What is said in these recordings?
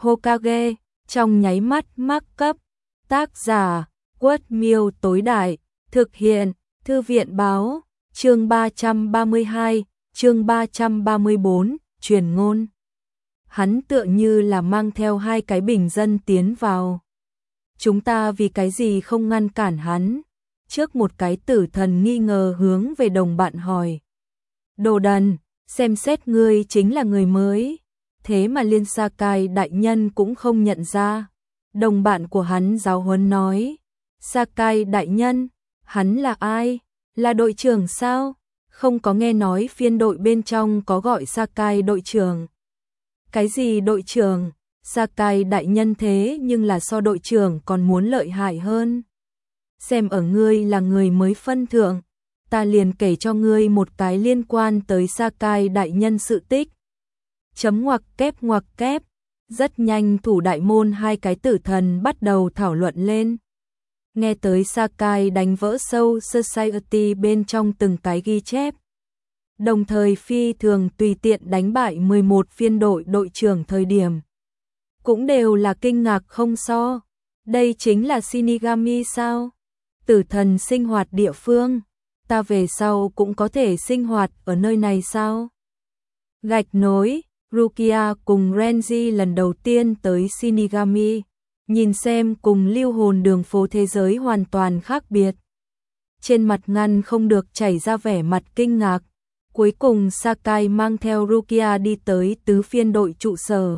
Hokage, trong nháy mắt mắc cấp. Tác giả, Quất Miêu tối đại, thực hiện, Thư viện báo, chương 332, chương 334, truyền ngôn. Hắn tựa như là mang theo hai cái bình dân tiến vào. Chúng ta vì cái gì không ngăn cản hắn? Trước một cái tử thần nghi ngờ hướng về đồng bạn hỏi. Đồ đần, xem xét ngươi chính là người mới. Thế mà liên Sakai đại nhân cũng không nhận ra. Đồng bạn của hắn giáo huấn nói. Sakai đại nhân, hắn là ai? Là đội trưởng sao? Không có nghe nói phiên đội bên trong có gọi Sakai đội trưởng. Cái gì đội trưởng? Sakai đại nhân thế nhưng là so đội trưởng còn muốn lợi hại hơn. Xem ở ngươi là người mới phân thượng, ta liền kể cho ngươi một cái liên quan tới Sakai đại nhân sự tích. Chấm ngoặc kép. Rất nhanh thủ đại môn hai cái tử thần bắt đầu thảo luận lên. Nghe tới Sakai đánh vỡ sâu Society bên trong từng cái ghi chép. Đồng thời phi thường tùy tiện đánh bại 11 phiên đội đội trưởng thời điểm. Cũng đều là kinh ngạc không so. Đây chính là Shinigami sao? Tử thần sinh hoạt địa phương. Ta về sau cũng có thể sinh hoạt ở nơi này sao? Gạch nối, Rukia cùng Renji lần đầu tiên tới Shinigami. Nhìn xem cùng lưu hồn đường phố thế giới hoàn toàn khác biệt. Trên mặt ngăn không được chảy ra vẻ mặt kinh ngạc. Cuối cùng Sakai mang theo Rukia đi tới tứ phiên đội trụ sở.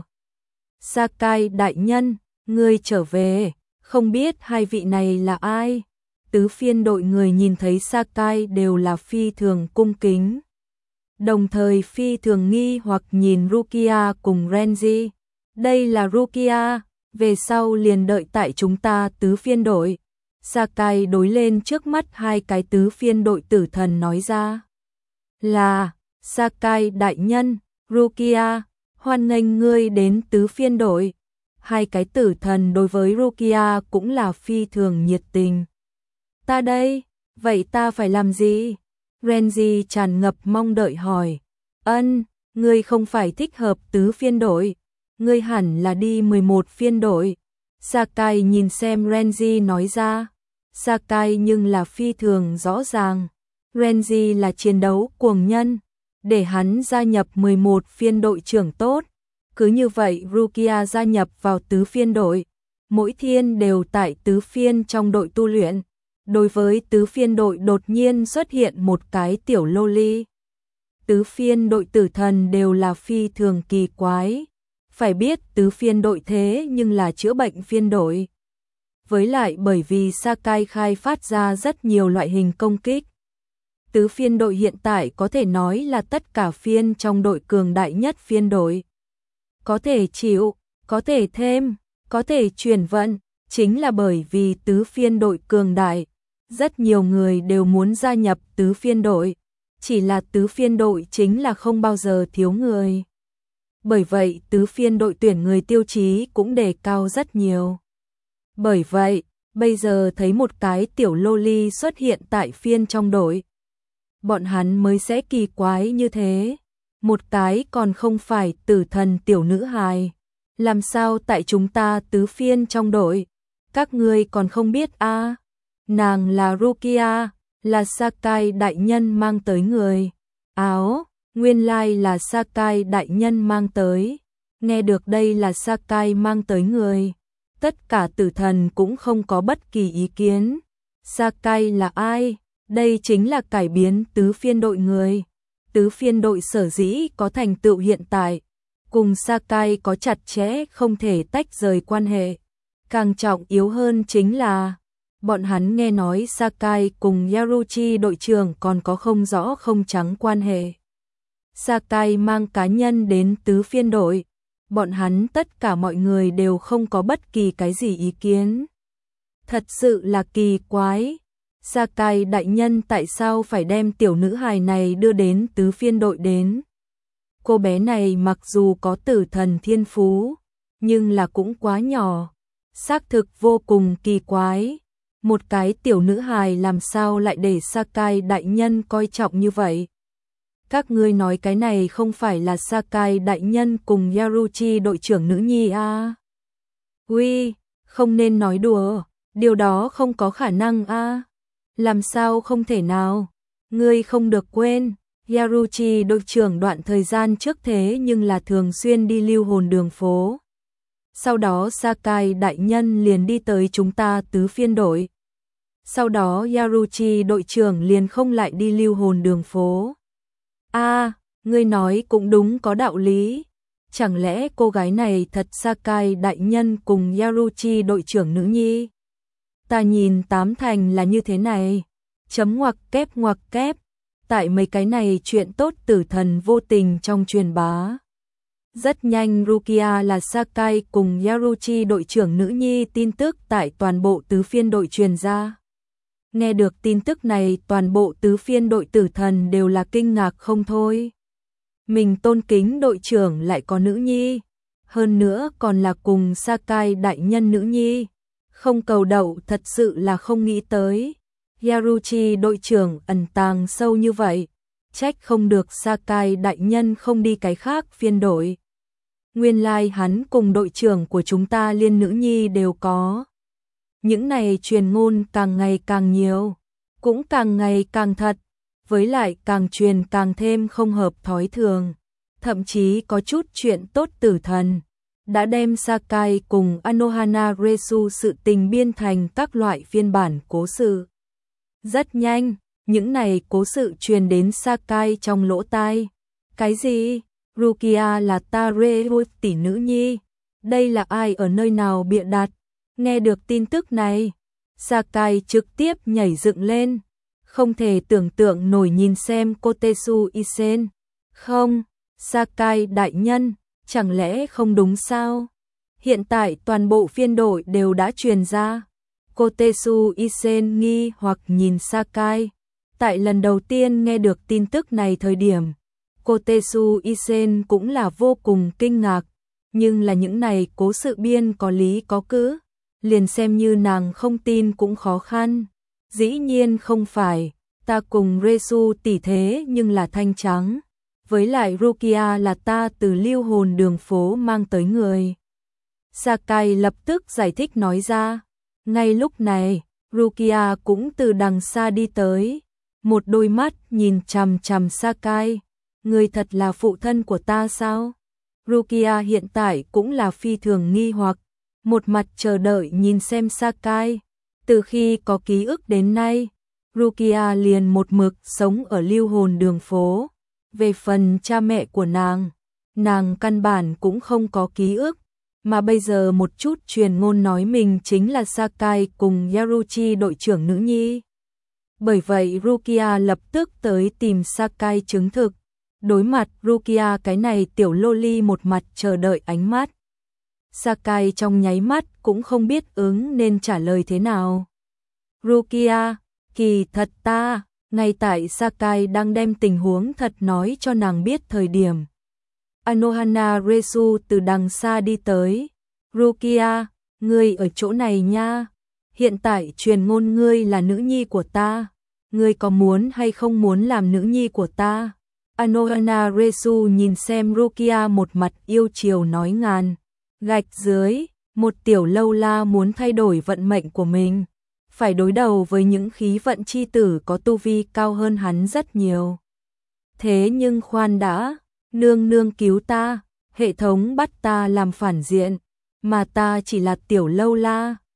Sakai đại nhân, ngươi trở về, không biết hai vị này là ai? Tứ phiên đội người nhìn thấy Sakai đều là phi thường cung kính. Đồng thời phi thường nghi hoặc nhìn Rukia cùng Renji. Đây là Rukia, về sau liền đợi tại chúng ta tứ phiên đội. Sakai đối lên trước mắt hai cái tứ phiên đội tử thần nói ra. Là, Sakai đại nhân, Rukia, hoan nghênh ngươi đến tứ phiên đội. Hai cái tử thần đối với Rukia cũng là phi thường nhiệt tình. Ta đây, vậy ta phải làm gì? Renji tràn ngập mong đợi hỏi. Ngươi không phải thích hợp tứ phiên đội. Ngươi hẳn là đi 11 phiên đội. Sakai nhìn xem Renji nói ra. Sakai nhưng là phi thường rõ ràng. Renji là chiến đấu cuồng nhân. Để hắn gia nhập 11 phiên đội trưởng tốt. Cứ như vậy Rukia gia nhập vào tứ phiên đội. Mỗi thiên đều tại tứ phiên trong đội tu luyện. Đối với tứ phiên đội đột nhiên xuất hiện một cái tiểu loli. Tứ phiên đội tử thần đều là phi thường kỳ quái. Phải biết tứ phiên đội thế nhưng là chữa bệnh phiên đội. Với lại bởi vì Sakai khai phát ra rất nhiều loại hình công kích. Tứ phiên đội hiện tại có thể nói là tất cả phiên trong đội cường đại nhất phiên đội. Có thể chịu, có thể thêm, có thể chuyển vận, chính là bởi vì tứ phiên đội cường đại. Rất nhiều người đều muốn gia nhập tứ phiên đội, chỉ là tứ phiên đội chính là không bao giờ thiếu người. Bởi vậy tứ phiên đội tuyển người tiêu chí cũng đề cao rất nhiều. Bởi vậy, bây giờ thấy một cái tiểu loli xuất hiện tại phiên trong đội. Bọn hắn mới sẽ kỳ quái như thế. Một cái còn không phải tử thần tiểu nữ hài. Làm sao tại chúng ta tứ phiên trong đội? Các ngươi còn không biết a? Nàng là Rukia, là Sakai đại nhân mang tới người. Áo, nguyên lai là Sakai đại nhân mang tới. Nghe được đây là Sakai mang tới người. Tất cả tử thần cũng không có bất kỳ ý kiến. Sakai là ai? Đây chính là cải biến tứ phiên đội người. Tứ phiên đội sở dĩ có thành tựu hiện tại. Cùng Sakai có chặt chẽ không thể tách rời quan hệ. Càng trọng yếu hơn chính là bọn hắn nghe nói Sakai cùng Yaruchi đội trưởng còn có không rõ không trắng quan hệ. Sakai mang cá nhân đến tứ phiên đội. Bọn hắn tất cả mọi người đều không có bất kỳ cái gì ý kiến. Thật sự là kỳ quái. Sakai đại nhân tại sao phải đem tiểu nữ hài này đưa đến tứ phiên đội đến? Cô bé này mặc dù có tử thần thiên phú, nhưng là cũng quá nhỏ. Xác thực vô cùng kỳ quái. Một cái tiểu nữ hài làm sao lại để Sakai đại nhân coi trọng như vậy? Các ngươi nói cái này không phải là Sakai đại nhân cùng Yaruchi đội trưởng nữ nhi à? Uy, không nên nói đùa, điều đó không có khả năng à? Làm sao không thể nào? Ngươi không được quên, Yaruchi đội trưởng đoạn thời gian trước thế nhưng là thường xuyên đi lưu hồn đường phố. Sau đó Sakai đại nhân liền đi tới chúng ta tứ phiên đội. Sau đó Yaruchi đội trưởng liền không lại đi lưu hồn đường phố. À, ngươi nói cũng đúng, có đạo lý. Chẳng lẽ cô gái này thật Sakai đại nhân cùng Yaruchi đội trưởng nữ nhi? Ta nhìn tám thành là như thế này. Chấm ngoặc kép. Tại mấy cái này chuyện tốt tử thần vô tình trong truyền bá. Rất nhanh Rukia là Sakai cùng Yaruchi đội trưởng nữ nhi tin tức tại toàn bộ tứ phiên đội truyền ra. Nghe được tin tức này, toàn bộ tứ phiên đội tử thần đều là kinh ngạc không thôi. Mình tôn kính đội trưởng lại có nữ nhi, hơn nữa còn là cùng Sakai đại nhân nữ nhi. Không cầu đậu, thật sự là không nghĩ tới. Yaruchi đội trưởng ẩn tàng sâu như vậy, trách không được Sakai đại nhân không đi cái khác phiên đội. Nguyên lai hắn cùng đội trưởng của chúng ta liên nữ nhi đều có. Những này truyền ngôn càng ngày càng nhiều, cũng càng ngày càng thật, với lại càng truyền càng thêm không hợp thói thường. Thậm chí có chút chuyện tốt tử thần đã đem Sakai cùng Anohana Resu sự tình biên thành các loại phiên bản cố sự. Rất nhanh, những này cố sự truyền đến Sakai trong lỗ tai. Cái gì? Rukia là Tareru tỷ nữ nhi? Đây là ai ở nơi nào bịa đặt? Nghe được tin tức này, Sakai trực tiếp nhảy dựng lên, không thể tưởng tượng nổi nhìn xem Kotetsu Isen. Không, Sakai đại nhân, chẳng lẽ không đúng sao? Hiện tại toàn bộ phiên đội đều đã truyền ra. Kotetsu Isen nghi hoặc nhìn Sakai. Tại lần đầu tiên nghe được tin tức này thời điểm, Kotetsu Isen cũng là vô cùng kinh ngạc, nhưng là những này cố sự biên có lý có cứ, liền xem như nàng không tin cũng khó khăn. Dĩ nhiên không phải, ta cùng Resu tỷ thế nhưng là thanh trắng, với lại Rukia là ta từ lưu hồn đường phố mang tới người. Sakai lập tức giải thích nói ra. Ngay lúc này, Rukia cũng từ đằng xa đi tới, một đôi mắt nhìn chằm chằm Sakai. Người thật là phụ thân của ta sao? Rukia hiện tại cũng là phi thường nghi hoặc, một mặt chờ đợi nhìn xem Sakai. Từ khi có ký ức đến nay, Rukia liền một mực sống ở lưu hồn đường phố. Về phần cha mẹ của nàng căn bản cũng không có ký ức, mà bây giờ một chút truyền ngôn nói mình chính là Sakai cùng Yaruchi đội trưởng nữ nhi. Bởi vậy Rukia lập tức tới tìm Sakai chứng thực. Đối mặt Rukia cái này tiểu loli một mặt chờ đợi ánh mắt. Sakai trong nháy mắt cũng không biết ứng nên trả lời thế nào. Rukia, kỳ thật ta, ngay tại Sakai đang đem tình huống thật nói cho nàng biết thời điểm. Anohana Resu từ đằng xa đi tới. Rukia, ngươi ở chỗ này nha. Hiện tại truyền ngôn ngươi là nữ nhi của ta. Ngươi có muốn hay không muốn làm nữ nhi của ta? Anohana Resu nhìn xem Rukia một mặt yêu chiều nói ngàn. Gạch dưới, một tiểu lâu la muốn thay đổi vận mệnh của mình. Phải đối đầu với những khí vận chi tử có tu vi cao hơn hắn rất nhiều. Thế nhưng khoan đã, nương nương cứu ta, hệ thống bắt ta làm phản diện, mà ta chỉ là tiểu lâu la.